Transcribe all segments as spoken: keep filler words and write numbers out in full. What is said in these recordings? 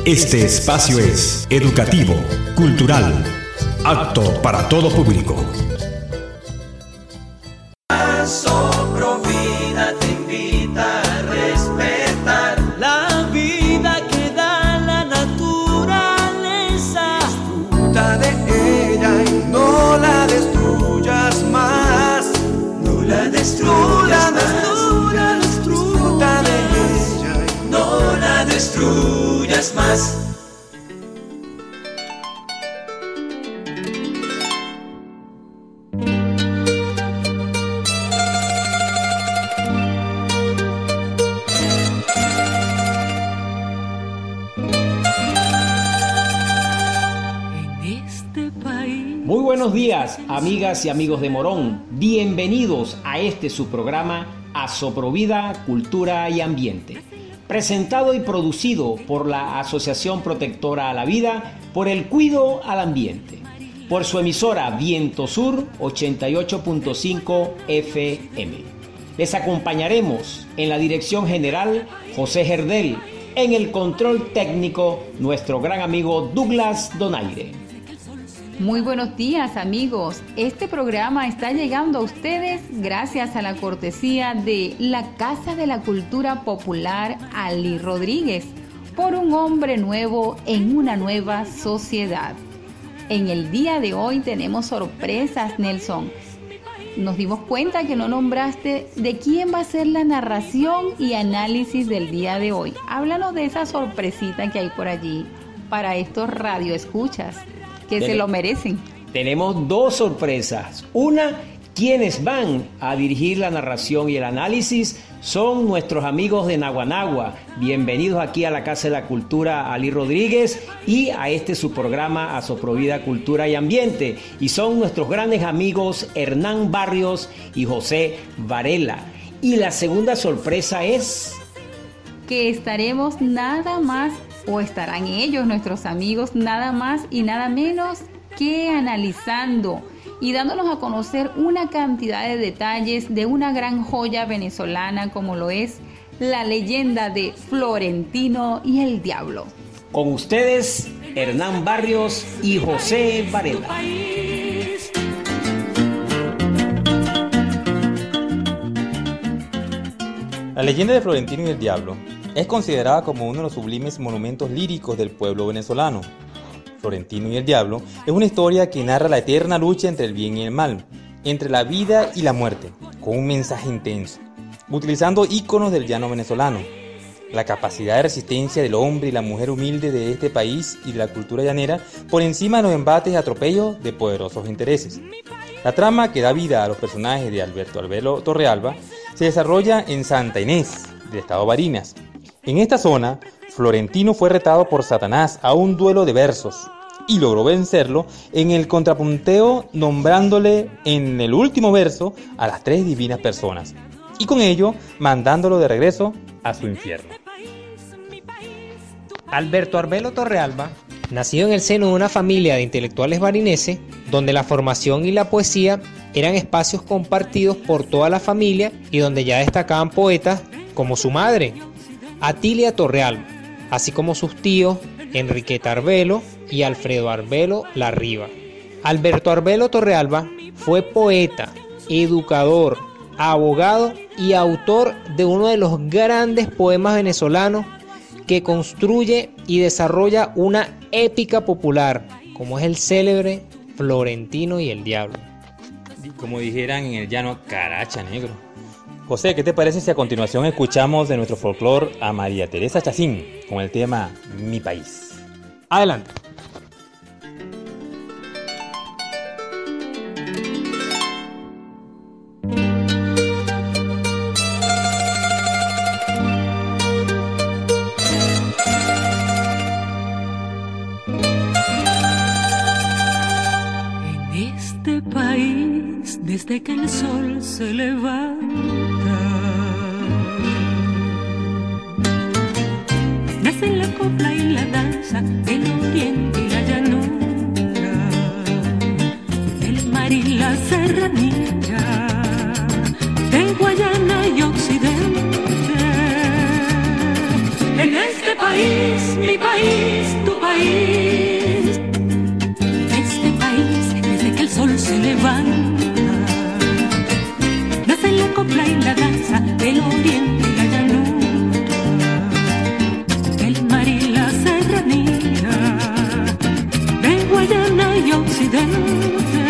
Este espacio es educativo, cultural, apto para todo público. Soprovida te invita a respetar la vida que da la naturaleza. Disfruta de ella y no la destruyas más. No la destruyas más. Disfruta de ella y no la destruyas más. Muy buenos días, amigas y amigos de Morón. Bienvenidos a este su programa Asoprovida, Cultura y Ambiente, presentado y producido por la Asociación Protectora a la Vida por el Cuido al Ambiente, por su emisora Viento Sur ochenta y ocho punto cinco F M. Les acompañaremos en la dirección general José Gerdel, en el control técnico nuestro gran amigo Douglas Donaire. Muy buenos días, amigos. Este programa está llegando a ustedes gracias a la cortesía de la Casa de la Cultura Popular Ali Rodríguez, por un hombre nuevo en una nueva sociedad. En el día de hoy tenemos sorpresas, Nelson. Nos dimos cuenta que no nombraste de quién va a ser la narración y análisis del día de hoy. Háblanos de esa sorpresita que hay por allí para estos radioescuchas que Ten- se lo merecen. Tenemos dos sorpresas. Una, quienes van a dirigir la narración y el análisis son nuestros amigos de Naguanagua. Bienvenidos aquí a la Casa de la Cultura Ali Rodríguez y a este su programa Asoprovida, Cultura y Ambiente. Y son nuestros grandes amigos Hernán Barrios y José Varela. Y la segunda sorpresa es que estaremos nada más, o estarán ellos, nuestros amigos, nada más y nada menos que analizando y dándonos a conocer una cantidad de detalles de una gran joya venezolana como lo es la leyenda de Florentino y el Diablo. Con ustedes, Hernán Barrios y José Varela. La leyenda de Florentino y el Diablo es considerada como uno de los sublimes monumentos líricos del pueblo venezolano. Florentino y el Diablo es una historia que narra la eterna lucha entre el bien y el mal, entre la vida y la muerte, con un mensaje intenso, utilizando íconos del llano venezolano, la capacidad de resistencia del hombre y la mujer humilde de este país y de la cultura llanera por encima de los embates y atropellos de poderosos intereses. La trama que da vida a los personajes de Alberto Arbelo Torrealba se desarrolla en Santa Inés, del estado Barinas. En esta zona, Florentino fue retado por Satanás a un duelo de versos y logró vencerlo en el contrapunteo, nombrándole en el último verso a las tres divinas personas y con ello mandándolo de regreso a su infierno. Alberto Arbelo Torrealba, nacido en el seno de una familia de intelectuales barineses, donde la formación y la poesía eran espacios compartidos por toda la familia y donde ya destacaban poetas como su madre, Atilia Torrealba, así como sus tíos Enriqueta Arbelo y Alfredo Arbelo Larriba. Alberto Arbelo Torrealba fue poeta, educador, abogado y autor de uno de los grandes poemas venezolanos que construye y desarrolla una épica popular, como es el célebre Florentino y el Diablo. Como dijeran en el llano, caracha negro. José, ¿qué te parece si a continuación escuchamos de nuestro folclore a María Teresa Chacín con el tema Mi País? Adelante. Desde que el sol se levanta, nacen la copla y la danza, el oriente y la llanura, el mar y la serranía, de Guayana y Occidente, En este país, mi país, tu país. Este país, desde que el sol se levanta, nace la copla y la danza del oriente y la llanura, el mar y la serranía, de Guayana y Occidente.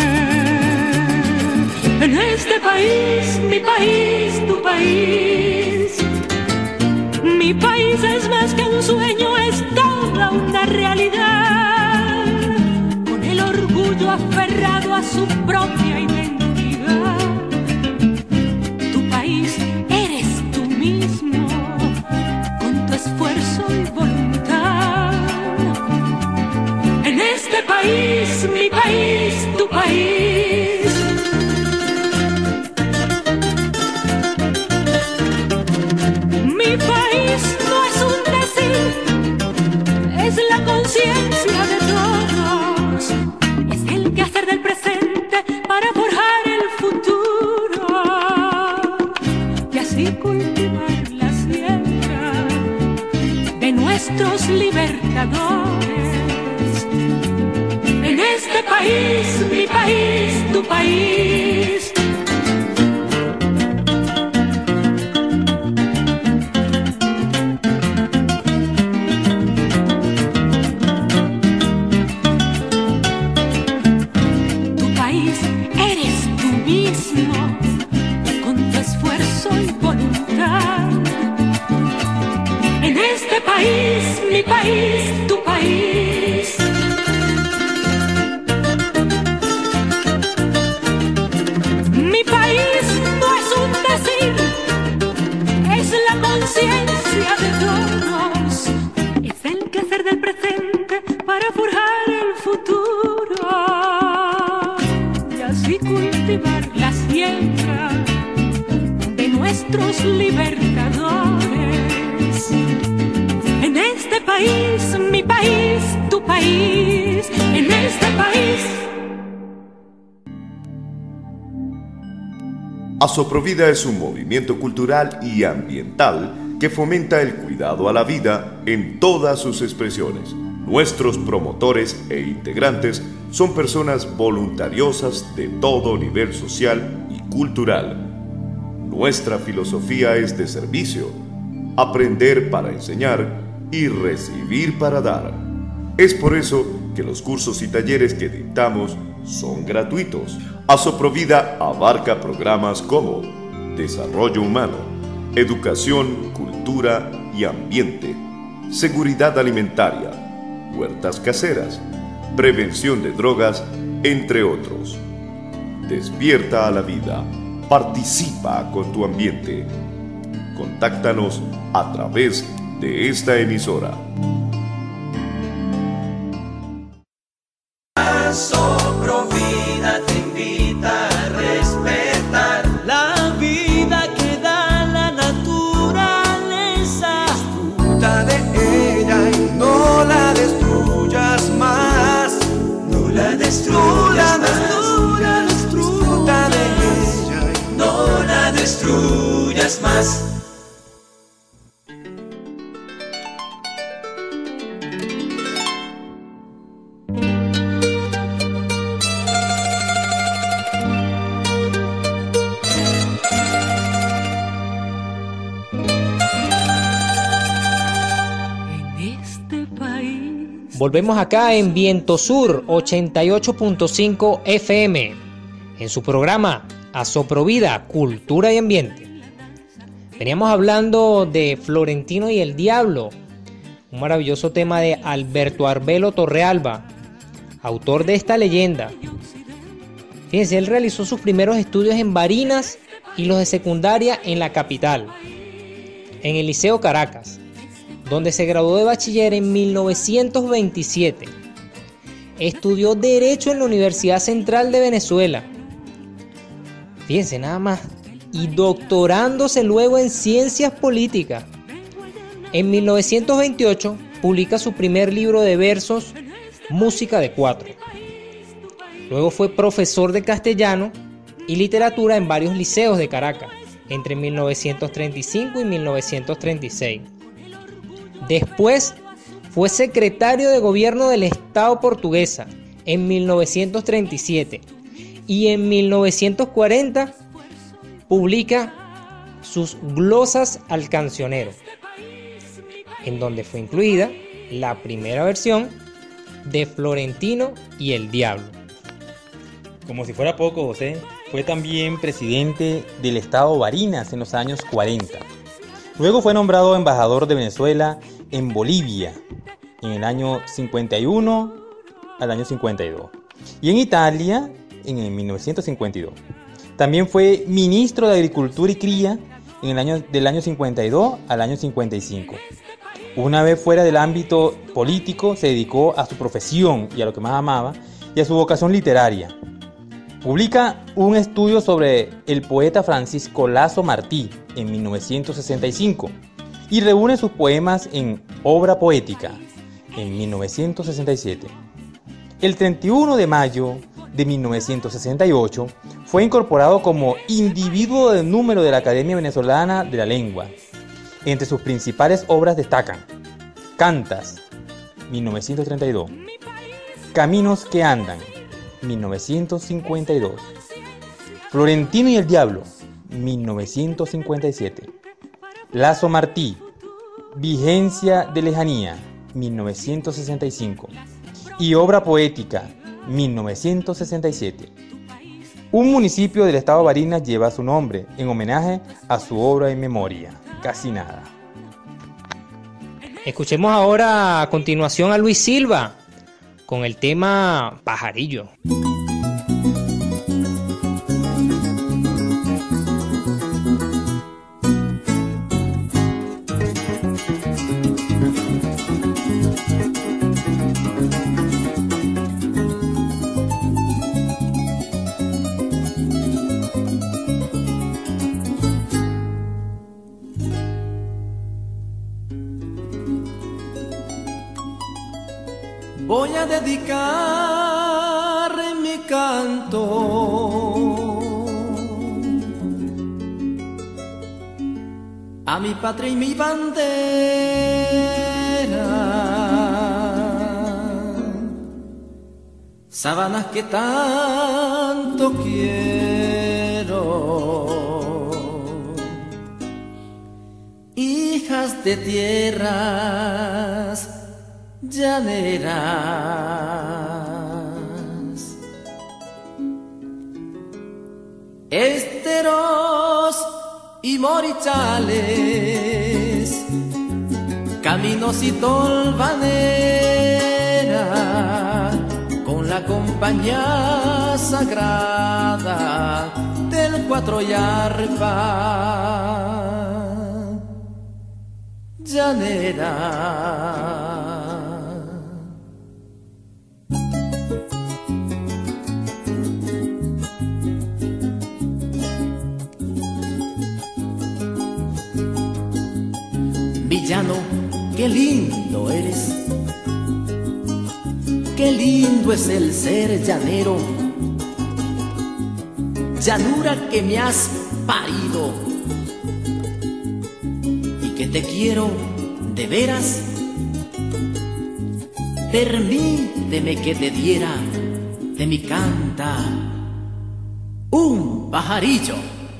En este país, mi país, tu país. Mi país es más que un sueño, es toda una realidad, con el orgullo aferrado a su propia identidad. Tu país eres tú mismo, con tu esfuerzo y voluntad. En este país, mi país, tu país. Mi país no es un decir, es la conciencia de todos, es el quehacer del presente para forjar el futuro y así cultivar la siembra de nuestros libertadores. En este país, mi país, tu país. Con tu esfuerzo y voluntad. En este país, mi país, tu país. Mi país no es un decir, es la conciencia de todos, es el quehacer del presente para forjar el futuro y así cultivar la siembra de nuestros libertadores. En este país, mi país, tu país. En este país. Asoprovida es un movimiento cultural y ambiental que fomenta el cuidado a la vida en todas sus expresiones. Nuestros promotores e integrantes son personas voluntariosas de todo nivel social y cultural. Nuestra filosofía es de servicio, aprender para enseñar y recibir para dar. Es por eso que los cursos y talleres que dictamos son gratuitos. Asoprovida abarca programas como desarrollo humano, educación, cultura y ambiente, seguridad alimentaria, huertas caseras, prevención de drogas, entre otros. Despierta a la vida, participa con tu ambiente. Contáctanos a través de esta emisora. Asoprovida te invita a respetar la vida que da la naturaleza. Disfruta de ella y no la destruyas más. No la destruyas más. No la disfruta de ella y no la destruyas más. Volvemos acá en Viento Sur ochenta y ocho punto cinco F M, en su programa Asoprovida, Cultura y Ambiente. Veníamos hablando de Florentino y el Diablo, un maravilloso tema de Alberto Arbelo Torrealba, autor de esta leyenda. Fíjense, él realizó sus primeros estudios en Barinas y los de secundaria en la capital, en el Liceo Caracas, donde se graduó de bachiller en mil novecientos veintisiete. Estudió Derecho en la Universidad Central de Venezuela. Fíjense nada más. Y doctorándose luego en Ciencias Políticas. En mil novecientos veintiocho publica su primer libro de versos, Música de Cuatro. Luego fue profesor de castellano y literatura en varios liceos de Caracas, entre mil novecientos treinta y cinco y mil novecientos treinta y seis. Después fue secretario de gobierno del Estado portuguesa en mil novecientos treinta y siete y en mil novecientos cuarenta publica sus glosas al cancionero, en donde fue incluida la primera versión de Florentino y el Diablo. Como si fuera poco, José, fue también presidente del estado Barinas en los años cuarenta. Luego fue nombrado embajador de Venezuela en Bolivia en el año cincuenta y uno al año cincuenta y dos y en Italia en el mil novecientos cincuenta y dos. También fue ministro de Agricultura y Cría en el año, del año cincuenta y dos al año cincuenta y cinco. Una vez fuera del ámbito político, se dedicó a su profesión y a lo que más amaba y a su vocación literaria. Publica un estudio sobre el poeta Francisco Lazo Martí en mil novecientos sesenta y cinco y reúne sus poemas en Obra Poética en mil novecientos sesenta y siete. El treinta y uno de mayo de mil novecientos sesenta y ocho fue incorporado como individuo del número de la Academia Venezolana de la Lengua. Entre sus principales obras destacan Cantas, mil novecientos treinta y dos, Caminos que andan, mil novecientos cincuenta y dos, Florentino y el Diablo, mil novecientos cincuenta y siete, Lazo Martí, Vigencia de Lejanía, mil novecientos sesenta y cinco, y Obra Poética, mil novecientos sesenta y siete. Un municipio del estado Barinas lleva su nombre en homenaje a su obra en memoria, Casi Nada. Escuchemos ahora a continuación a Luis Silva con el tema Pajarillo. Voy a dedicar mi canto a mi patria y mi bandera, sabanas que tanto quiero, hijas de tierras llaneras, esteros y morichales, caminos y tolvanera, con la compañía sagrada del cuatro y arpa llanera. Villano, qué lindo eres, qué lindo es el ser llanero, llanura que me has parido y que te quiero de veras. Permíteme que te diera de mi canta un pajarillo.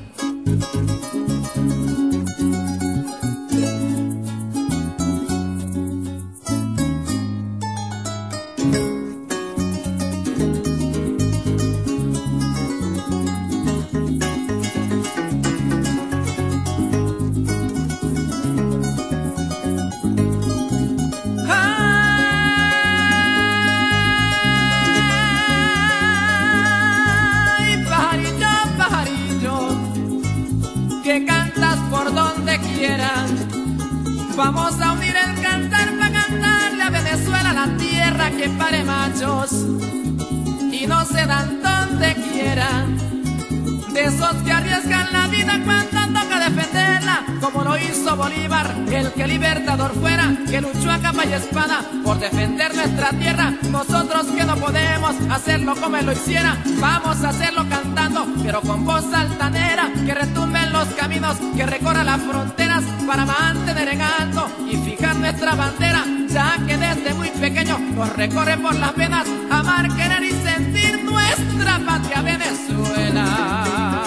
Vamos a unir el cantar para cantarle a Venezuela, la tierra que pare machos y no se dan donde quiera. de esos que arriesgan la vida cuando toca defenderla, como lo hizo Bolívar, el que libertador fuera, que luchó a capa y espada por defender nuestra tierra. Nosotros que no podemos hacerlo como él lo hiciera, vamos a hacerlo cantando, pero con voz altanera, que retumbe en los caminos, que recorra las fronteras para mantener en alto y fijar nuestra bandera, ya que desde muy pequeño nos recorre por las venas amar, querer y sentir nuestra patria Venezuela.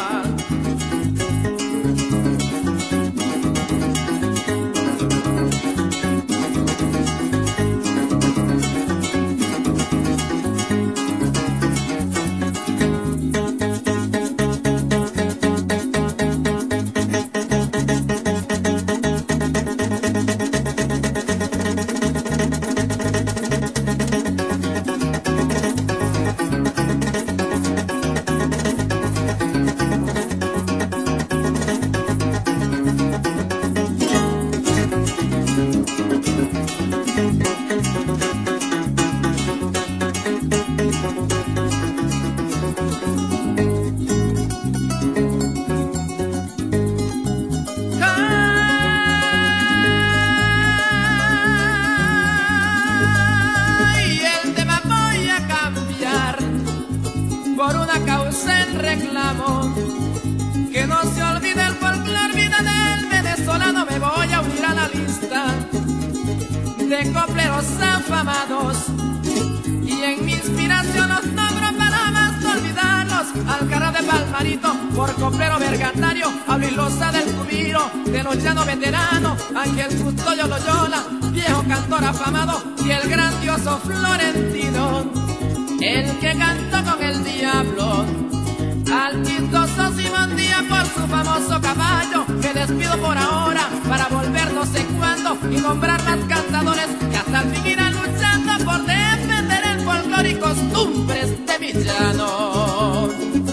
Que no se olvide el folclor, vida del venezolano. Me voy a unir a la lista de copleros afamados, y en mi inspiración los nombro para más no olvidarlos. Algarra de Palmarito, por coplero vergatario, a Luis Loza del Cubiro, de los llanos veteranos, Ángel Custodio Loyola, viejo cantor afamado, y el grandioso Florentino, el que cantó con el diablo. Al quintoso Simón Díaz por su famoso caballo, me despido por ahora para volver no sé cuándo y nombrar más cantadores que hasta el fin irán luchando por defender el folclor y costumbres de mi llano.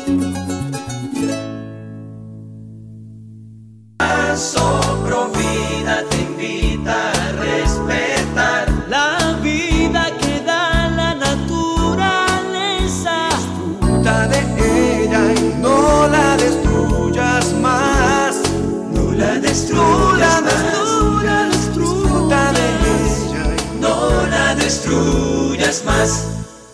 Asoprovida te invita a respetar la vida que da la naturaleza. Disfruta de ella y no la destruyas más. No la destruyas más. No la disfruta de ella y no la destruyas más.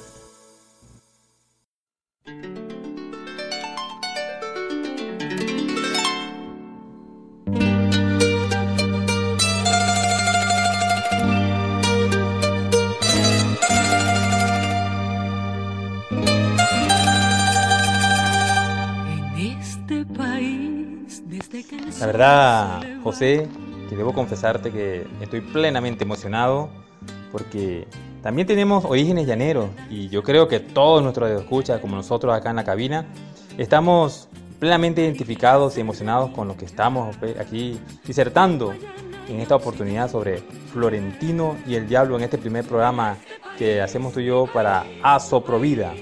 La verdad, José, que debo confesarte que estoy plenamente emocionado porque también tenemos orígenes llaneros y yo creo que todos nuestros escuchas, como nosotros acá en la cabina, estamos plenamente identificados y emocionados con lo que estamos aquí disertando en esta oportunidad sobre Florentino y el Diablo en este primer programa que hacemos tú y yo para Asoprovida,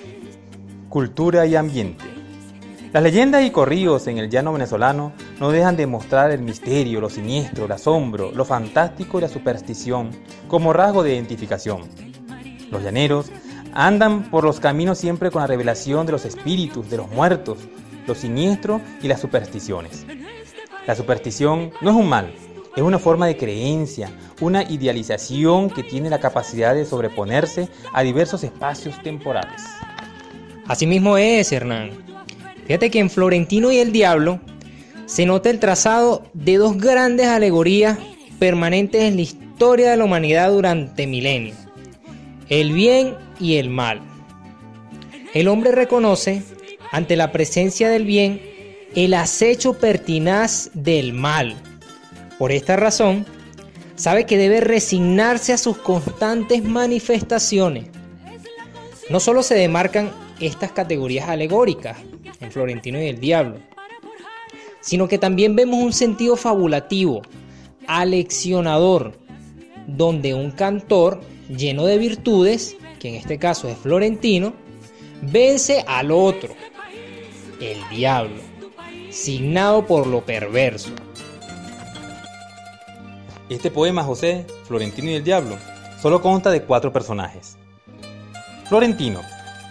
Cultura y Ambiente. Las leyendas y corridos en el llano venezolano no dejan de mostrar el misterio, lo siniestro, el asombro, lo fantástico y la superstición como rasgo de identificación. Los llaneros andan por los caminos siempre con la revelación de los espíritus, de los muertos, lo siniestro y las supersticiones. La superstición no es un mal, es una forma de creencia, una idealización que tiene la capacidad de sobreponerse a diversos espacios temporales. Así mismo es, Hernán. Fíjate que en Florentino y el Diablo se nota el trazado de dos grandes alegorías permanentes en la historia de la humanidad durante milenios: el bien y el mal. El hombre reconoce, ante la presencia del bien, el acecho pertinaz del mal. Por esta razón, sabe que debe resignarse a sus constantes manifestaciones. No solo se demarcan estas categorías alegóricas en Florentino y el Diablo, sino que también vemos un sentido fabulativo, aleccionador, donde un cantor lleno de virtudes, que en este caso es Florentino, vence al otro, el diablo, signado por lo perverso. Este poema, José, Florentino y el Diablo, solo consta de cuatro personajes. Florentino,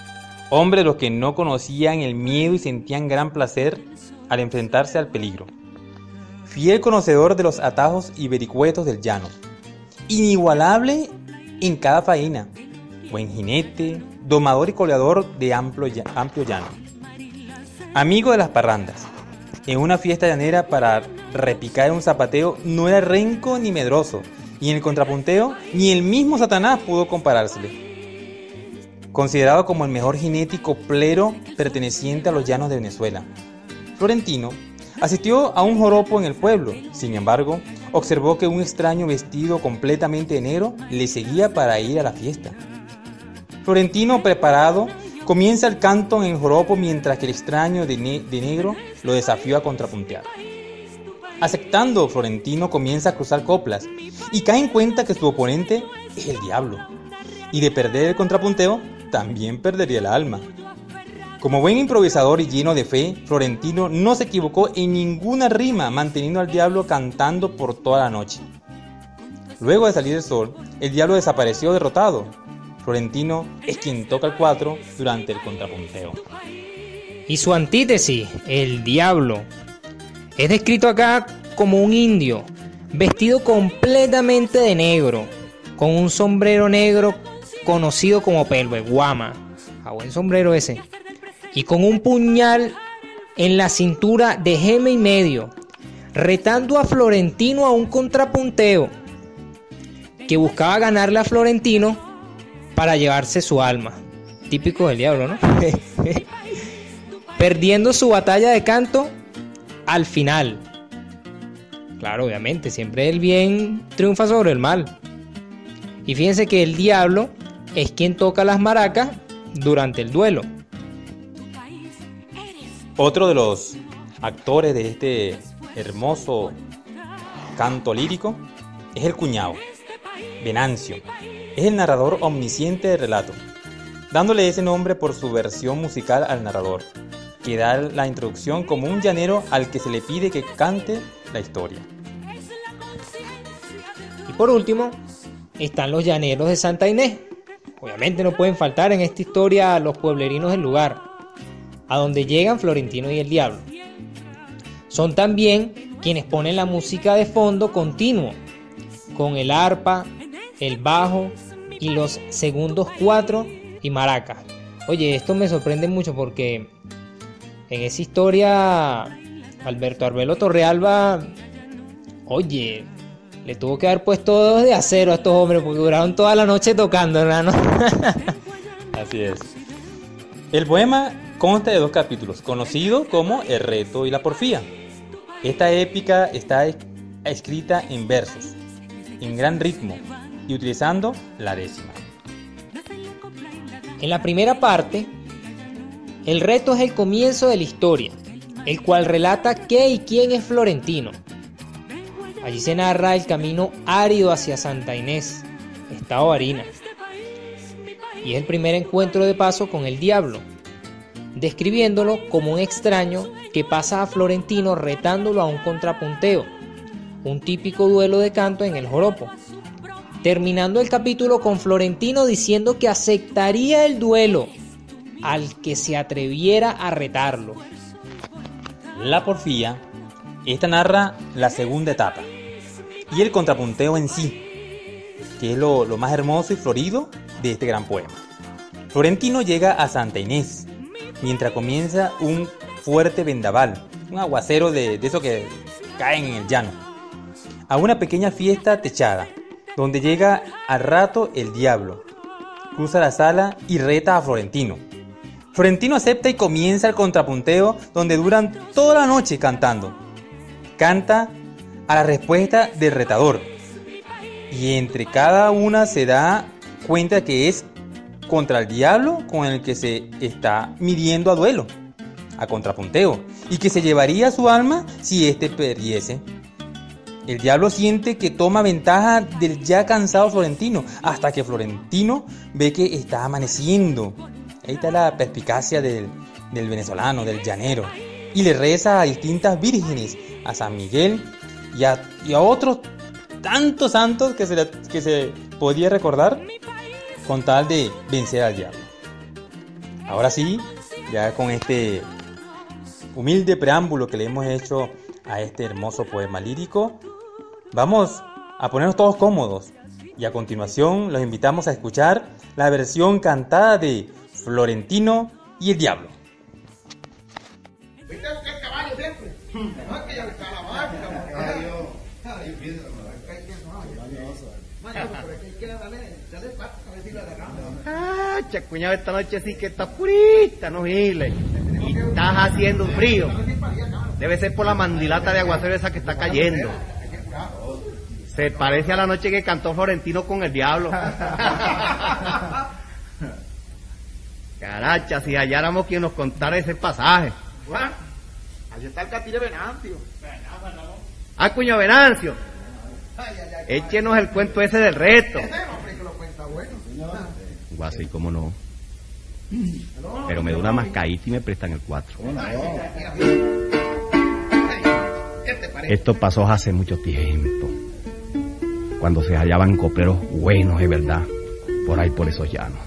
hombres los que no conocían el miedo y sentían gran placer al enfrentarse al peligro. Fiel conocedor de los atajos y vericuetos del llano, inigualable en cada faena, buen jinete, domador y coleador de amplio, amplio llano. Amigo de las parrandas, en una fiesta llanera para repicar un zapateo no era renco ni medroso, y en el contrapunteo ni el mismo Satanás pudo comparársele. Considerado como el mejor jinete y coplero perteneciente a los llanos de Venezuela, Florentino asistió a un joropo en el pueblo. Sin embargo, observó que un extraño vestido completamente de negro le seguía para ir a la fiesta. Florentino, preparado, comienza el canto en el joropo mientras que el extraño de, ne- de negro lo desafió a contrapuntear. Aceptando, Florentino comienza a cruzar coplas y cae en cuenta que su oponente es el diablo, y de perder el contrapunteo también perdería el alma. Como buen improvisador y lleno de fe, Florentino no se equivocó en ninguna rima, manteniendo al diablo cantando por toda la noche. Luego de salir el sol, el diablo desapareció derrotado. Florentino es quien toca el cuatro durante el contrapunteo. Y su antítesis, el diablo, es descrito acá como un indio, vestido completamente de negro, con un sombrero negro conocido como pelo de guama, a buen sombrero ese, y con un puñal en la cintura de geme y medio, retando a Florentino a un contrapunteo que buscaba ganarle a Florentino para llevarse su alma. Típico del diablo, ¿no? Perdiendo su batalla de canto al final. Claro, obviamente, siempre el bien triunfa sobre el mal. Y fíjense que el diablo es quien toca las maracas durante el duelo. Otro de los actores de este hermoso canto lírico es el cuñado, Venancio. Es el narrador omnisciente del relato, dándole ese nombre por su versión musical al narrador, que da la introducción como un llanero al que se le pide que cante la historia. Y por último, están los llaneros de Santa Inés. Obviamente no pueden faltar en esta historia los pueblerinos del lugar, a donde llegan Florentino y el diablo. Son también quienes ponen la música de fondo continuo, con el arpa, el bajo y los segundos cuatro y maracas. Oye, esto me sorprende mucho porque en esa historia Alberto Arbelo Torrealba, oye, le tuvo que haber puesto dos de acero a estos hombres porque duraron toda la noche tocando, hermano. Así es. El poema consta de dos capítulos, conocido como El reto y la porfía. Esta épica está escrita en versos, en gran ritmo y utilizando la décima. En la primera parte, el reto es el comienzo de la historia, el cual relata qué y quién es Florentino. Allí se narra el camino árido hacia Santa Inés, estado Barinas, y es el primer encuentro de paso con el diablo, describiéndolo como un extraño que pasa a Florentino retándolo a un contrapunteo, un típico duelo de canto en el joropo, terminando el capítulo con Florentino diciendo que aceptaría el duelo al que se atreviera a retarlo. La porfía, esta narra la segunda etapa y el contrapunteo en sí, que es lo, lo más hermoso y florido de este gran poema. Florentino llega a Santa Inés mientras comienza un fuerte vendaval, un aguacero de, de esos que caen en el llano, a una pequeña fiesta techada, donde llega al rato el diablo, cruza la sala y reta a Florentino. Florentino acepta y comienza el contrapunteo, donde duran toda la noche cantando. Canta a la respuesta del retador, y entre cada una se da cuenta que es contra el diablo con el que se está midiendo a duelo, a contrapunteo, y que se llevaría su alma si éste perdiese. El diablo siente que toma ventaja del ya cansado Florentino, hasta que Florentino ve que está amaneciendo. Ahí está la perspicacia del, del venezolano, del llanero, y le reza a distintas vírgenes, a San Miguel y a, y a otros tantos santos que se, le, que se podía recordar con tal de vencer al diablo. Ahora sí, ya con este humilde preámbulo que le hemos hecho a este hermoso poema lírico, vamos a ponernos todos cómodos y a continuación los invitamos a escuchar la versión cantada de Florentino y el Diablo. ¿Viste el caballo siempre? No, que ya está la máquina. Ah, chacuñado, esta noche sí que está purita, no giles. Y estás haciendo un frío. Debe ser por la mandilata de aguacero esa que está cayendo. Se parece a la noche que cantó Florentino con el Diablo. Caracha, si halláramos quien nos contara ese pasaje. Allí está el Catire Venancio. Ah, cuño Venancio. Échenos el cuento ese del reto. Guasí, cómo no. Pero me da una mascaíta y me prestan el cuatro. Esto pasó hace mucho tiempo, cuando se hallaban copleros buenos de verdad, por ahí por esos llanos.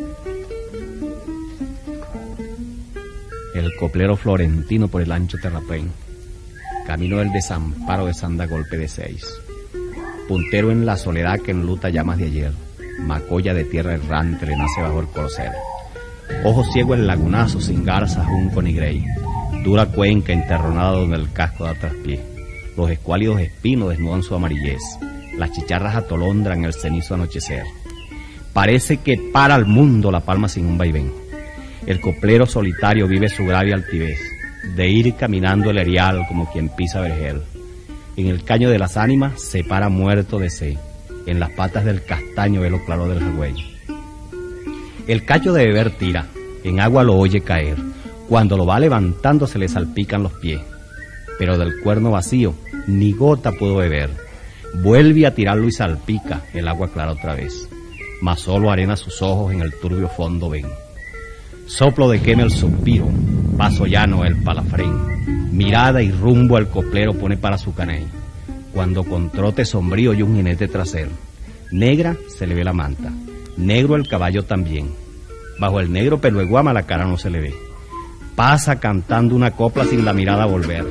El coplero Florentino por el ancho terraplén, camino del desamparo de Sanda golpe de seis, puntero en la soledad que enluta llamas de ayer, macolla de tierra errante le nace bajo el corcel, ojo ciego el lagunazo sin garza, junco ni grey, dura cuenca enterronada donde el casco da traspié, los escuálidos espinos desnudan su amarillez, las chicharras atolondran el cenizo anochecer, parece que para el mundo la palma sin un vaivén, el coplero solitario vive su grave altivez, de ir caminando el erial como quien pisa vergel, en el caño de las ánimas se para muerto de sed, en las patas del castaño ve lo claro del jagüey. El cacho de beber tira, en agua lo oye caer, cuando lo va levantando se le salpican los pies, pero del cuerno vacío ni gota pudo beber, vuelve a tirarlo y salpica el agua clara otra vez, mas solo arena sus ojos en el turbio fondo ven. Soplo de quema el suspiro, paso llano el palafrén, mirada y rumbo al coplero pone para su caney, cuando con trote sombrío y un jinete trasero, negra se le ve la manta, negro el caballo también, bajo el negro pelo de guama la cara no se le ve, pasa cantando una copla sin la mirada volver.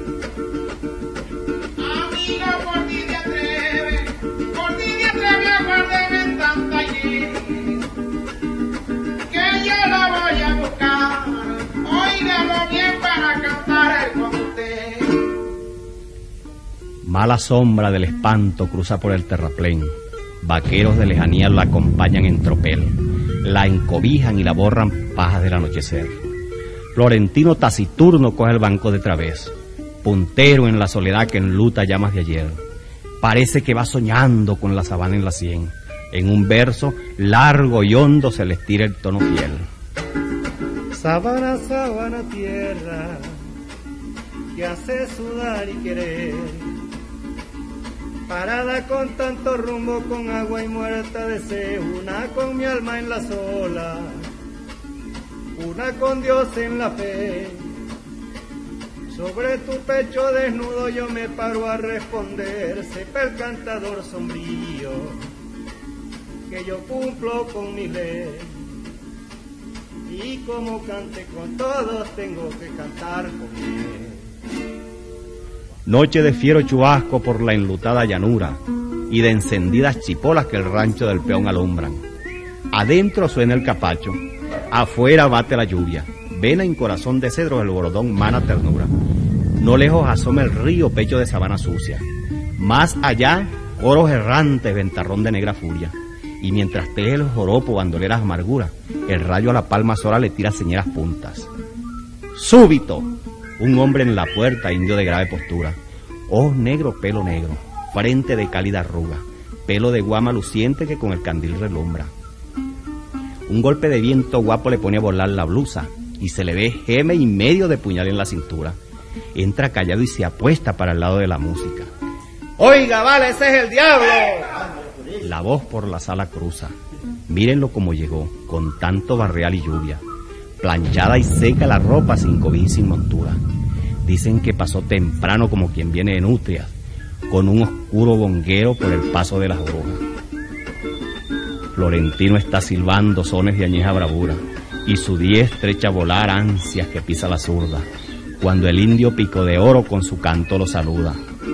Amiga, por ti te atreves, por ti te atreves a guardarme en tanta allí, que yo la voy a buscar, óigalo bien para cantar con usted. Mala sombra del espanto cruza por el terraplén, vaqueros de lejanía la acompañan en tropel, la encobijan y la borran pajas del anochecer. Florentino taciturno coge el banco de través, puntero en la soledad que enluta llamas de ayer, parece que va soñando con la sabana en la sien, en un verso largo y hondo se le estira el tono fiel. Sabana, sabana, tierra, que hace sudar y querer, parada con tanto rumbo, con agua y muerta de sed, una con mi alma en la sola, una con Dios en la fe. Sobre tu pecho desnudo yo me paro a responder, sepa el cantador sombrío que yo cumplo con mi ley. Y como cante con todos tengo que cantar con él. Noche de fiero chubasco por la enlutada llanura y de encendidas chipolas que el rancho del peón alumbran. Adentro suena el capacho, afuera bate la lluvia, vena en corazón de cedro el borodón mana ternura. No lejos asoma el río pecho de sabana sucia, más allá coros errantes ventarrón de negra furia. Y mientras teje el joropo bandoleras amargura, el rayo a la palma sola le tira señeras puntas. Súbito, un hombre en la puerta, indio de grave postura, ojos negros, pelo negro, frente de cálida arruga, pelo de guama luciente que con el candil relumbra. Un golpe de viento guapo le pone a volar la blusa y se le ve geme y medio de puñal en la cintura. Entra callado y se apuesta para el lado de la música. Oiga, vale, ese es el diablo. La voz por la sala cruza. Mírenlo como llegó, con tanto barreal y lluvia. Planchada y seca la ropa, sin cobijo y sin montura. Dicen que pasó temprano como quien viene de nutrias, con un oscuro bonguero por el paso de las brujas. Florentino está silbando sones de añeja bravura, y su diestra echa a volar ansias que pisa la zurda, cuando el indio Pico de Oro con su canto lo saluda.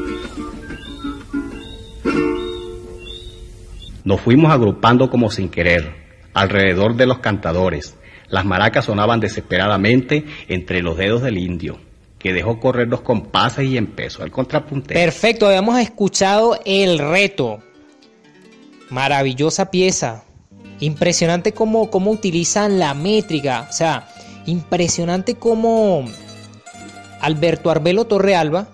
Nos fuimos agrupando como sin querer, alrededor de los cantadores. Las maracas sonaban desesperadamente entre los dedos del indio, que dejó correr los compases y empezó el contrapunteo. Perfecto, habíamos escuchado El Reto. Maravillosa pieza. Impresionante cómo, cómo utilizan la métrica. O sea, impresionante cómo Alberto Arbelo Torrealba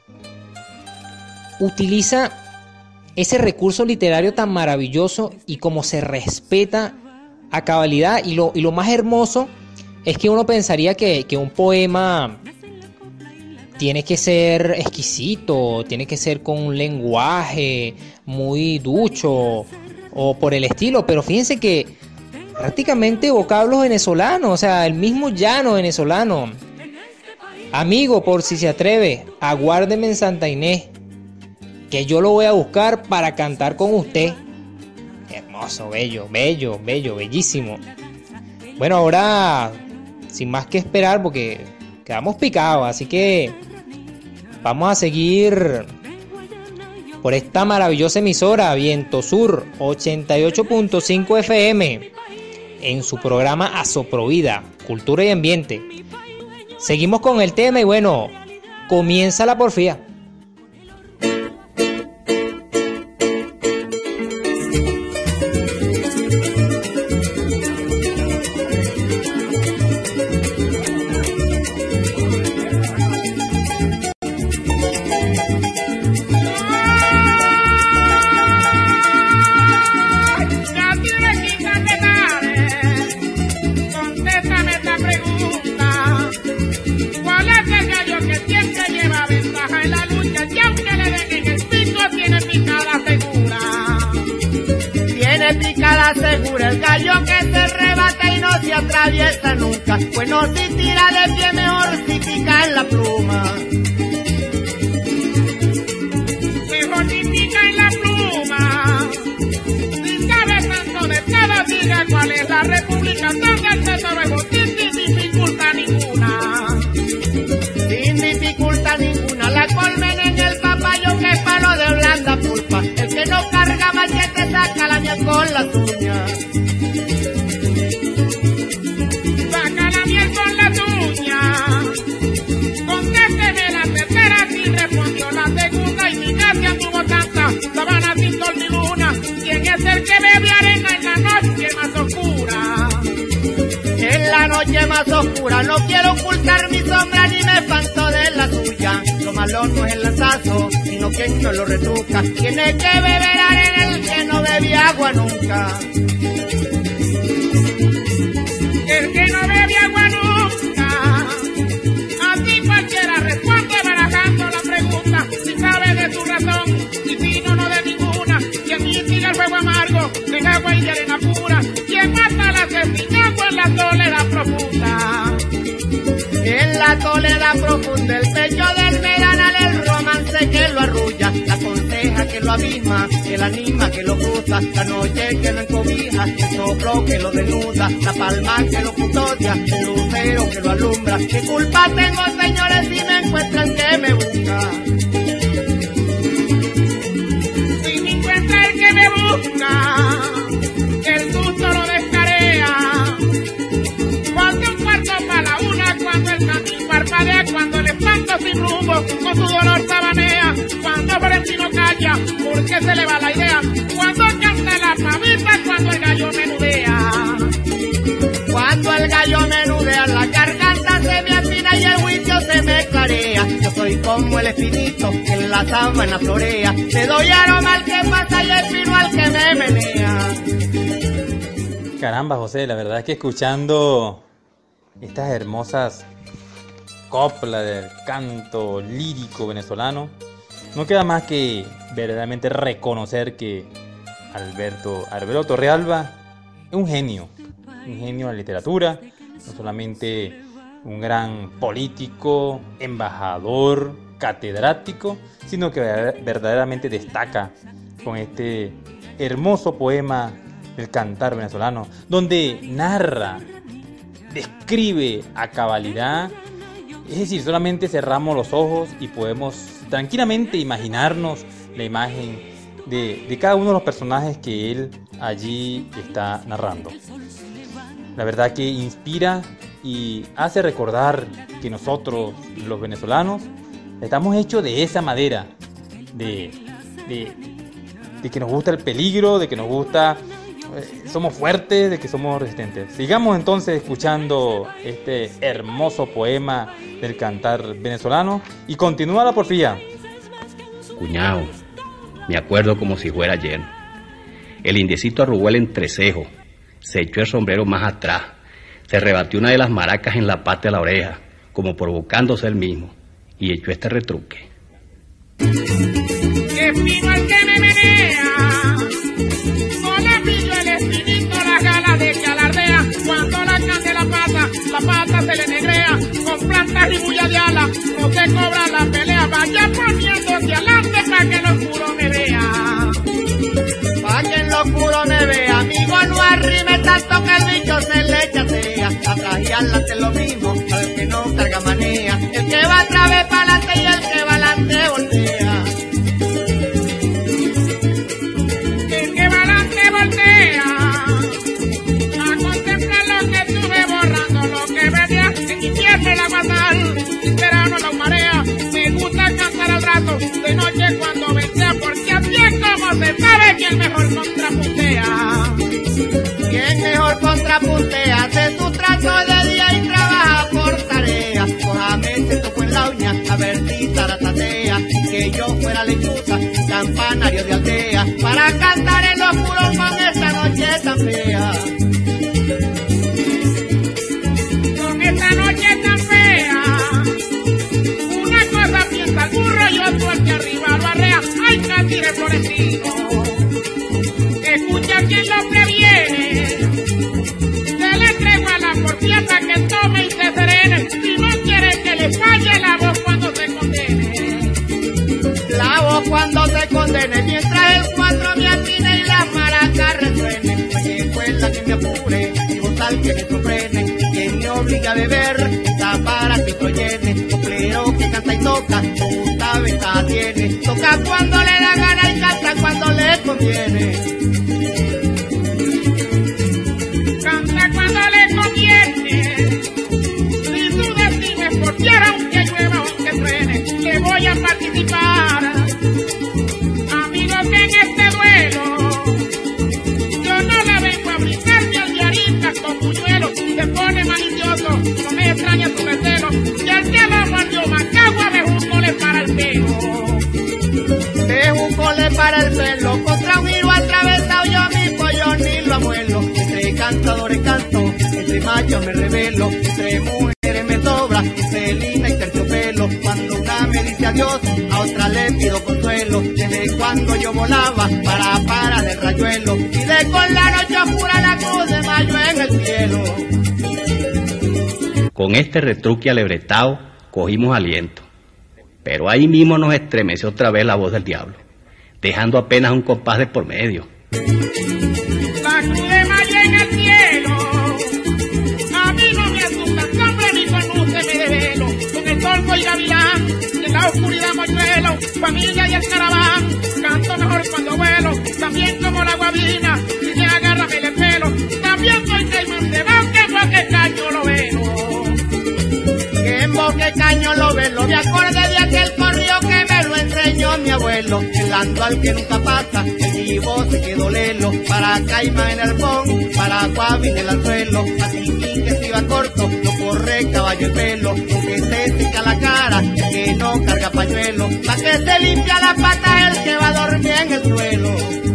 utiliza ese recurso literario tan maravilloso y cómo se respeta a cabalidad. Y lo, y lo más hermoso es que uno pensaría que, que un poema tiene que ser exquisito, tiene que ser con un lenguaje muy ducho o por el estilo, pero fíjense que prácticamente vocablos venezolanos, o sea, el mismo llano venezolano. Amigo, por si se atreve, aguárdeme en Santa Inés, que yo lo voy a buscar para cantar con usted. Hermoso, bello, bello, bello, bellísimo. Bueno, ahora, sin más que esperar, porque quedamos picados, así que vamos a seguir por esta maravillosa emisora Viento Sur ochenta y ocho punto cinco F M en su programa Asoprovida, Cultura y Ambiente. Seguimos con el tema y bueno, comienza la porfía. Segura el gallo que se rebata y no se atraviesa nunca. Bueno, si tira de pie mejor si pica en la pluma. Mejor si pica en la pluma. Si sabe tanto de todo, diga cuál es la república donde el tesoro es sin dificultad ninguna. Sin dificultad ninguna, la colmena en el papayo que es palo de blanda pulpa. El que no carga machete saca la miel con las uñas. Saca la miel con las uñas. Contésteme la tercera si respondió la segunda. Y mi gracia tuvo tanta sabana sin sol ni luna. ¿Quién es el que bebe arena en la noche más oscura? En la noche más oscura no quiero ocultar mi sombra ni me espanto de la suya. Lo malo no es el lanzazo, sino quien no lo retruca. Tiene que beber arena el que no bebe agua nunca. El que no bebe agua nunca. Así cualquiera responde barajando la pregunta. Si sabe de su razón, y si no, no de ninguna. Quien mitiga el fuego amargo, de agua y de arena pura. Quien mata la asesinato en la soledad profunda. En la soledad profunda, el pecho del medanal, el romance que lo arrulla, la conseja que lo abisma, el anima que lo cruza, la noche que lo encobija, el soplo que lo desnuda, la palma que lo custodia, el lucero que lo alumbra. ¿Qué culpa tengo, señores, si me encuentran que me busca? Si me encuentra el que me busca, el susto lo descarea. Cuando un cuarto para la una, cuando el camino parpadea, cuando el espanto sin rumbo con su dolor sabanea, cuando Florentino calla porque se le va la idea, cuando canta la pavita, cuando el gallo menudea. Cuando el gallo menudea, la garganta se me afina y el juicio se me clarea. Yo soy como el espinito que en la sábana florea, te doy aroma al que pasa y el pino al que me menea. Caramba, José, la verdad es que escuchando estas hermosas coplas del canto lírico venezolano, no queda más que verdaderamente reconocer que Alberto Arbelo Torrealba es un genio, un genio de la literatura, no solamente un gran político, embajador, catedrático, sino que verdaderamente destaca con este hermoso poema El Cantar Venezolano, donde narra describe a cabalidad. Es decir, solamente cerramos los ojos y podemos tranquilamente imaginarnos la imagen de, de cada uno de los personajes que él allí está narrando. La verdad que inspira y hace recordar que nosotros, los venezolanos, estamos hechos de esa madera, de, de, de que nos gusta el peligro, de que nos gusta, eh, somos fuertes, de que somos resistentes. Sigamos entonces escuchando este hermoso poema del cantar venezolano y continúa la porfía. Cuñado, me acuerdo como si fuera ayer. El indiecito arrugó el entrecejo, se echó el sombrero más atrás, se rebatió una de las maracas en la pata de la oreja, como provocándose él mismo, y echó este retruque. Que fino el que me menea, no le pillo el espinito, las ganas de que alardea. Cuando la cante la pata, la pata se le negrea, con plantas y bulla de ala, no se cobra la pelea. Vaya poniéndose adelante pa' que en lo oscuro me vea. Pa' que en lo oscuro me vea, amigo, no arrime tanto que el bicho se le chatea. Atrás y adelante es lo mismo, al que no carga manea. El que va otra vez para adelante y el que va adelante voltea. El que va adelante voltea a contemplar lo que estuve borrando, lo que venía en invierno el aguatal, en verano la marea. Me gusta cantar al rato, de noche cuando ventea, porque así es como se sabe quién mejor contrapuntea. Quien mejor contrapuntea, hace su trato de día y trabaja por tarea. Cojamente tocó en la uña, a ver si zaratatea. Que yo fuera lechuza, campanario de aldea, para cantar en los muros con esta noche tan fea. Con esta noche tan fea, una cosa piensa el burro y otro el que arriba lo arrea. Ay, Catire Florentino, escucha quien lo previene, se le entrego a la porfiata que tome y se serene, si no quiere que le falle la voz cuando se condene. La voz cuando se condene, mientras el cuatro me atine y las maracas resuenen. Oye, escuela que me apure, y bozal que me sorprende, que me obliga a beber, esta para que lo llene. Coplero que canta y toca, puta ventaja tiene, toca cuando le da gana y canta cuando le conviene. Canta cuando le conviene, si tú decides por tierra aunque llueva aunque truene, le voy a participar. Amigo que en este duelo, yo no la vengo a brincar ni al diarista con puñuelo, se pone malicioso, no me extraña su recelo, y el que lo mordió Macagua de junco le para el pelo. De junco le para el pelo, contra un hilo atravesado yo mi pollo ni lo abuelo. Entre cantadores canto, entre machos me revelo, entre mujeres me sobra, entre lina y terciopelo. Cuando una me dice adiós, a otra le pido consuelo. Desde cuando yo volaba para para del rayuelo, y de con la noche oscura la cruz de mayo en el cielo. Con este retruque alebretado cogimos aliento, pero ahí mismo nos estremeció otra vez la voz del diablo, dejando apenas un compás de por medio. La cruz de mayo en el cielo, a mí no me asusta sombra ni con luces me develo. Con el sol soy gavilán, y en la oscuridad moñuelo, familia y el caraván, canto mejor cuando vuelo, también como la guabina, si me agarra me le pelo, también soy caimán de bosque porque caño lo velo. Que en boque caño lo velo, me acordé de aquel corrido que me lo enseñó mi abuelo. El al que nunca pasa, el vivo se quedó lelo. Para Caimán en el pon, para Guavín el anzuelo. Así que se iba corto, no corre caballo el pelo. Porque se seca la cara, el que no carga pañuelo. Pa' que se limpia la pata el que va a dormir en el suelo.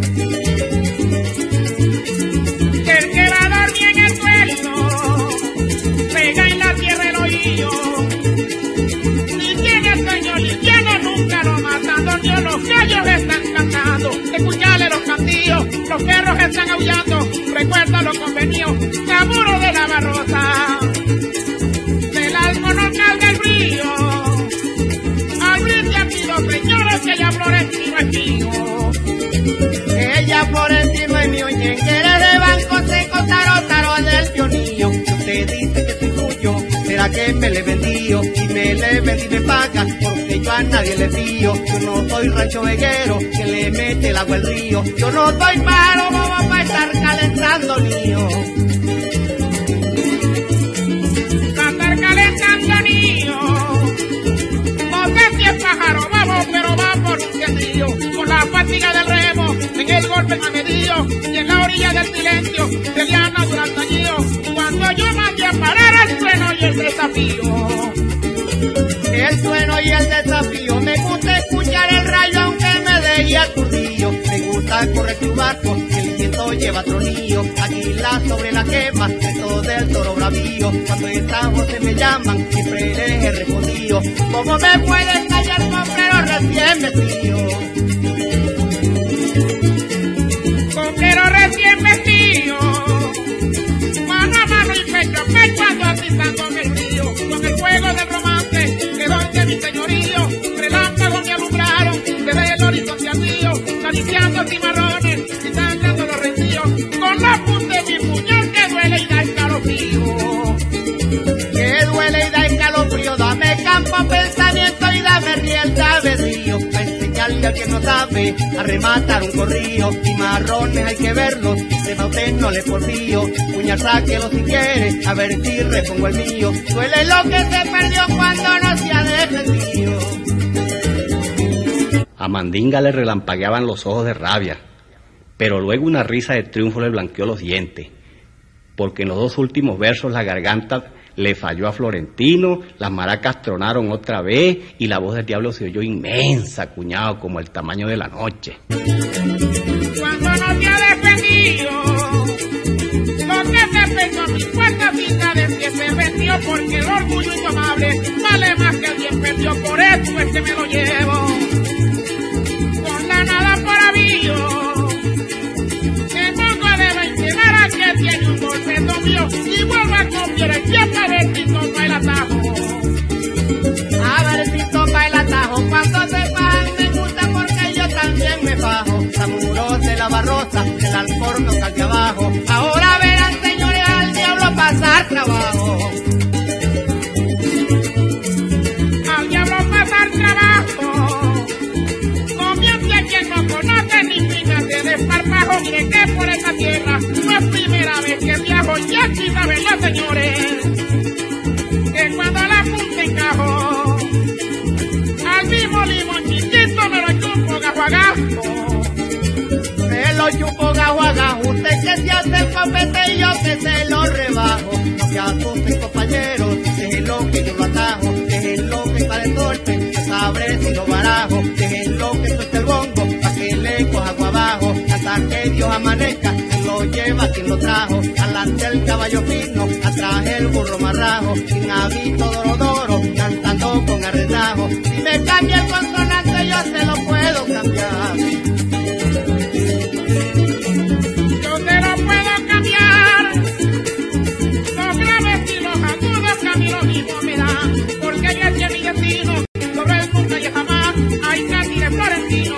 El que va a dormir en el suelo, pega en la tierra el oído. Ni tiene sueño liviano, nunca lo matan. Dormió, los gallos están cantando, escuchale los cantillos, los perros están aullando. Recuerda lo convenido, seguro de la barrosa, del almorronal del río. Al brindis pido, señores, que ella Florentino es mío. Ella Florentino es mío, y en que eres de banco seco, taro, taro del pionillo. Usted dice que será que me le vendió y me le vendí me paga, porque yo a nadie le fío. Yo no soy rancho veguero que le mete el agua al río. Yo no soy paro bobo para estar calentando lío. Para estar calentando lío. No sé si es pájaro bobo, pero va por un sendillo. Con la fatiga del remo, en el golpe que me dio, y en la orilla del silencio, de Diana durante años, cuando yo mandé a parar el trueno y el desafío. El trueno y el desafío, me gusta escuchar el rayo aunque me deje aturdido. Me gusta correr tu barco, el viento lleva tronillo, águila sobre la quema, reto del toro bravío. Cuando estas voces me llaman, siempre les he respondido. ¿Cómo me pueden callar sombrero recién vestido? Sombrero recién vestido, mano a mano y pecho a pecho ando atizando en el río, con el fuego del romance que donde mi señorío, relámpagos me alumbraron desde el horizonte al río, acariciando cimarrones y sangrando los rendíos, con la punta de mi puñal que duele y da escalofrío. Que duele y da escalofrío, dame campo, pensamiento y dame riel, dame río, para enseñarle al que no sabe a rematar un corrillo. Y marrones hay que verlos, de a usted no le porfío, puñal sáquelo si quiere, a ver si repongo el mío. Duele lo que se perdió cuando no se ha defendido. A Mandinga le relampagueaban los ojos de rabia, pero luego una risa de triunfo le blanqueó los dientes, porque en los dos últimos versos la garganta le falló a Florentino, las maracas tronaron otra vez y la voz del diablo se oyó inmensa, cuñado, como el tamaño de la noche. Cuando no te ha defendido, lo que se pensó mi puerta fija de que se vendió, porque el orgullo indomable vale más que el bien perdió, por eso es que me lo llevo. Con la nada por avío, me pongo de veinte varas que tiene un golpe mío y vuelvo a copiar el pie para ver si toma el atajo. A ver si toma el atajo, cuando sepan me gusta porque yo también me fajo. Samuros de la barrosa, el alcorno calle abajo. Ahora verán señores al diablo pasar trabajo. Al diablo pasar trabajo. Comience quien no conoce ni fíjate de esparpajo. Mire que por esa tierra no es primera vez que viajo. Y aquí saben los señores que cuando la punta encajó, al mismo limón chiquito me lo chupo gajo a gajo. Me lo chupo gajo a gajo. Usted que se hace papete y yo que se lo rebajo. No se asusten compañeros, déjenlo que yo lo atajo. Déjenlo que sale el golpe, yo sabré si lo barajo. Déjenlo que suelte el bongo, pa' que le coja agua abajo. Hasta que Dios amanezca, se lo lleva quien lo trajo. Alante el caballo fino, atrás el burro marrajo. Sin hábito dorodoro, cantando con arredajo. Si me cambia el consonante yo se lo puedo cambiar. Yo te lo puedo cambiar. Los graves y los agudos que a mí lo mismo me dan, porque yo eché mi destino sobre el nunca y jamás. Hay casi de Florentino,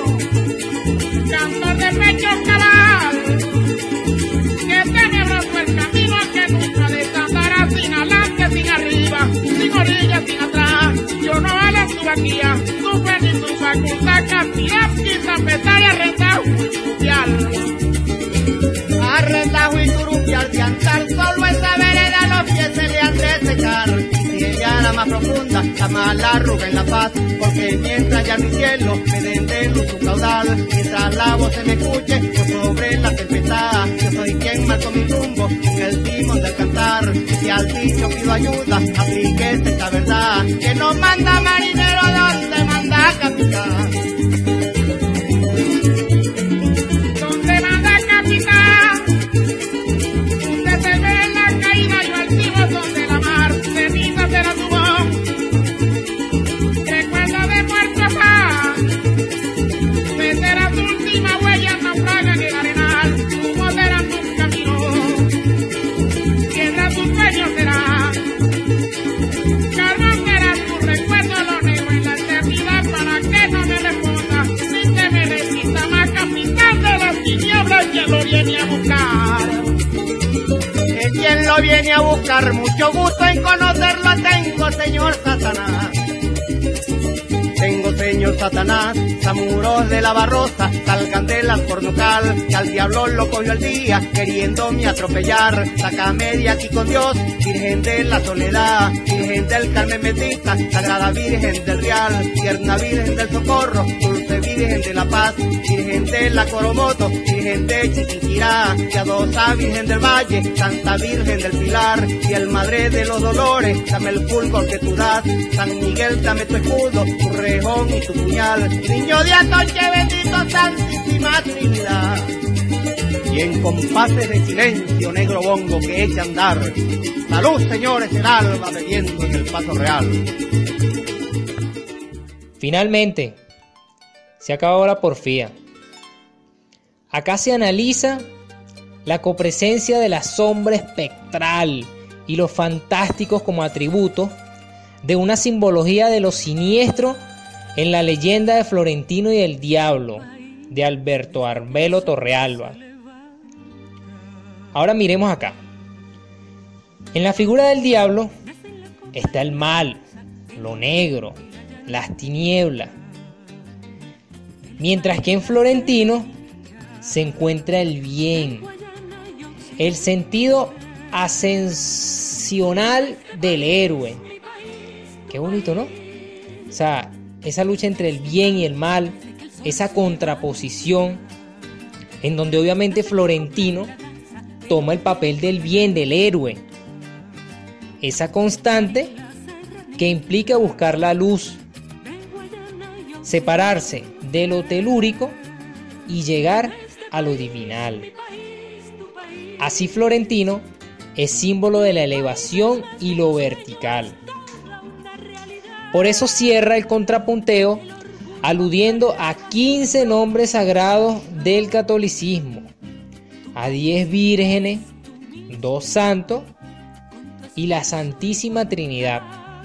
cantor de pecho cabal, que tenebroso el camino que nunca desandará, sin adelante, sin arriba, sin orilla, sin atrás. Yo no a la subaquía, supe ni tu facultad, castidad, quizá pesar y arrendado mundial. Arrendado y turumpial de andar, solo esa vereda los pies se le han de secar. Y si ella era más profunda, la mala arruga en la paz, porque mientras ya mi cielo me den de luz su caudal, mientras la voz se me escuche por sobre la tempestad, yo soy quien marco mi rumbo en el timón del cantar. Si al dicho pido ayuda, aplíquese esta verdad, que no manda marinero donde manda capitán. Donde manda capitán, donde se ve la caída yo altivo donde la mar ceniza se la tuvo. Recuerda de Puerto Paz, meterá tu última huella, naufraga en el arenal, tu voz será tu camino, piedra tu sueño será, carbón será tu recuerdo, lo negro en la eternidad, para que no me responda, ni que me resista más, capitán de las tinieblas, quien lo viene a buscar. Que quien lo viene a buscar, mucho gusto en conocerlo tengo, señor Satanás. Tengo, señor Satanás, zamuros de la barrosa, salgan de las pornocal, que al diablo lo cogió el día, queriéndome atropellar. Sácame de aquí con Dios, Virgen de la Soledad, Virgen del Carmen bendita, Sagrada Virgen del Real, Tierna Virgen del Socorro, Dulce Virgen de la Paz, Virgen de la Coromoto, Virgen de Chiquinquirá, Piadosa Virgen del Valle, Santa Virgen del Pilar, y el Madre de los Dolores, dame el fulgor que tú das. San Miguel, dame tu escudo, tu rejón y tu puñal, niño de Atoche, bendito Santísima Trinidad. Y en compases de silencio, negro bongo que echa a andar, salud, señores, el alba bebiendo en el Paso Real. Finalmente, se acabó la porfía. Acá se analiza la copresencia de la sombra espectral y los fantásticos como atributos de una simbología de lo siniestro en la leyenda de Florentino y el Diablo de Alberto Arbelo Torrealba. Ahora miremos acá. En la figura del diablo está el mal, lo negro, las tinieblas, mientras que en Florentino se encuentra el bien, el sentido ascensional del héroe. Qué bonito, ¿no? O sea, esa lucha entre el bien y el mal, esa contraposición, en donde obviamente Florentino toma el papel del bien, del héroe. Esa constante que implica buscar la luz, separarse de lo telúrico y llegar a lo divinal. Así Florentino es símbolo de la elevación y lo vertical. Por eso cierra el contrapunteo aludiendo a quince nombres sagrados del catolicismo, a diez vírgenes, dos santos y la Santísima Trinidad,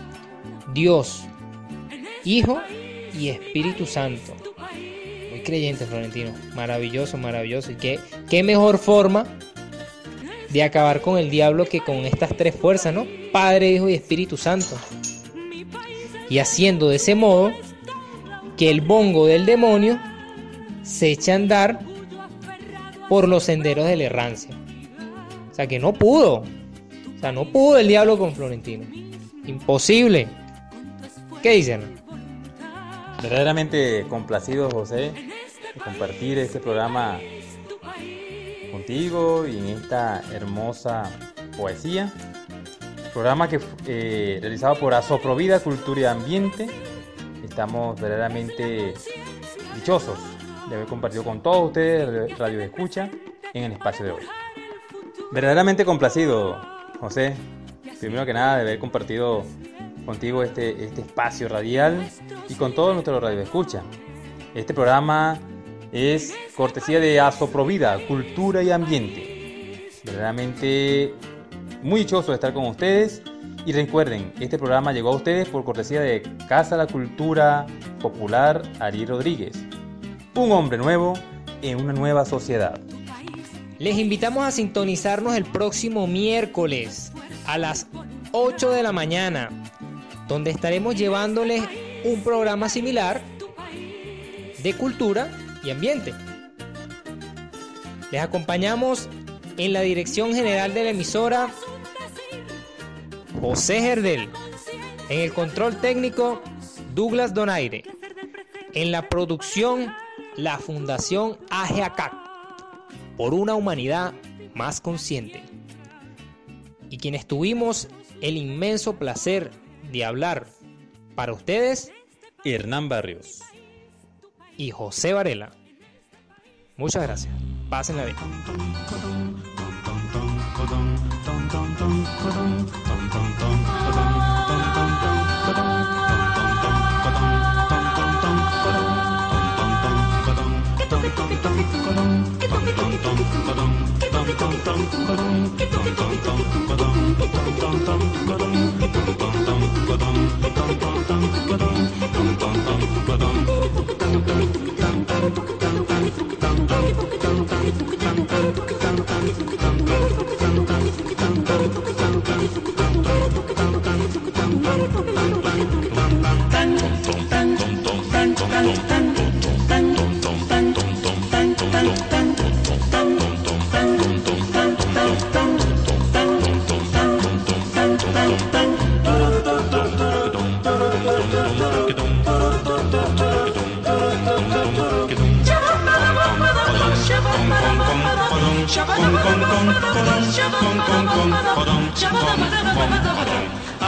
Dios, Hijo y Espíritu Santo. Muy creyente Florentino, maravilloso, maravilloso. Y qué, qué mejor forma de acabar con el diablo que con estas tres fuerzas, ¿no? Padre, Hijo y Espíritu Santo. Y haciendo de ese modo que el bongo del demonio se eche a andar por los senderos de la errancia. O sea que no pudo. O sea, no pudo el diablo con Florentino. Imposible. ¿Qué dicen? Verdaderamente complacido, José, de compartir este programa contigo y en esta hermosa poesía. Programa que eh, realizado por Asoprovida Cultura y Ambiente. Estamos verdaderamente dichosos de haber compartido con todos ustedes Radio Escucha en el espacio de hoy. Verdaderamente complacido, José, primero que nada de haber compartido contigo este, este espacio radial y con todos nuestros Radio Escucha. Este programa es cortesía de Asoprovida Cultura y Ambiente. Verdaderamente muy dichoso de estar con ustedes. Y recuerden, este programa llegó a ustedes por cortesía de Casa de la Cultura Popular Ari Rodríguez. Un hombre nuevo en una nueva sociedad. Les invitamos a sintonizarnos el próximo miércoles a las ocho de la mañana, donde estaremos llevándoles un programa similar de cultura y ambiente. Les acompañamos en la dirección general de la emisora José Gerdel, en el control técnico Douglas Donaire, en la producción la Fundación A G A C A C, por una humanidad más consciente. Y quienes tuvimos el inmenso placer de hablar para ustedes, Hernán Barrios y José Varela. Muchas gracias. Pásenla bien. Thank you. con con con codón, con con con codón, con con codón.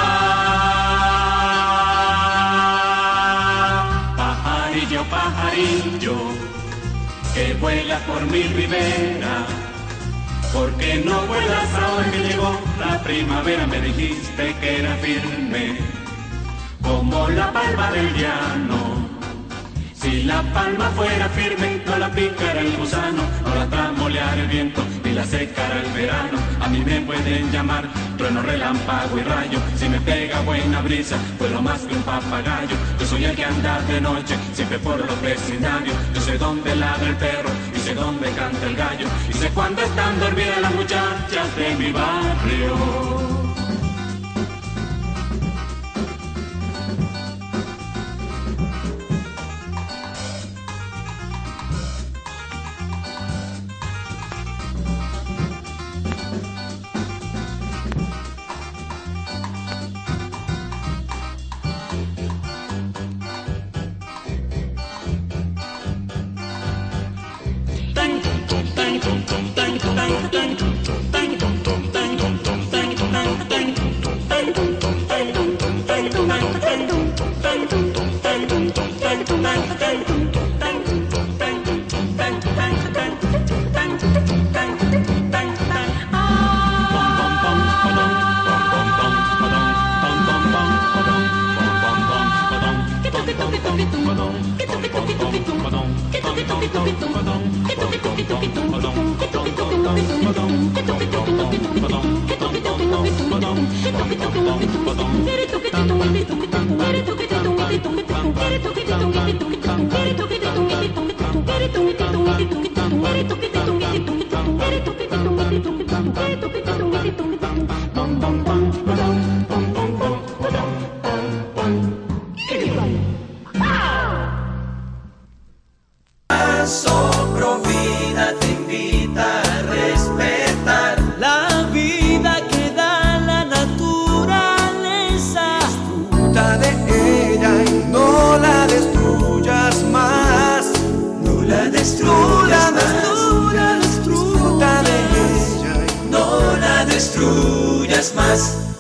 Ah, pajarillo, pajarillo, que vuelas por mi ribera. ¿Por qué no vuelas ahora que llegó la primavera? Me dijiste que era firme como la palma del llano. Si la palma fuera firme, no la picara el gusano, no la tramoleara el viento, ni la secara el verano. A mí me pueden llamar trueno, relámpago y rayo. Si me pega buena brisa, vuelo más que un papagayo. Yo soy el que anda de noche, siempre por los vecindarios. Yo sé dónde ladra el perro y sé dónde canta el gallo. Y sé cuándo están dormidas las muchachas de mi barrio. Soprovida te invita a respetar la vida que da la naturaleza. Disfruta de ella y no la destruyas más. No la destruyas más. No la destruyas. Disfruta de ella y no la destruyas más.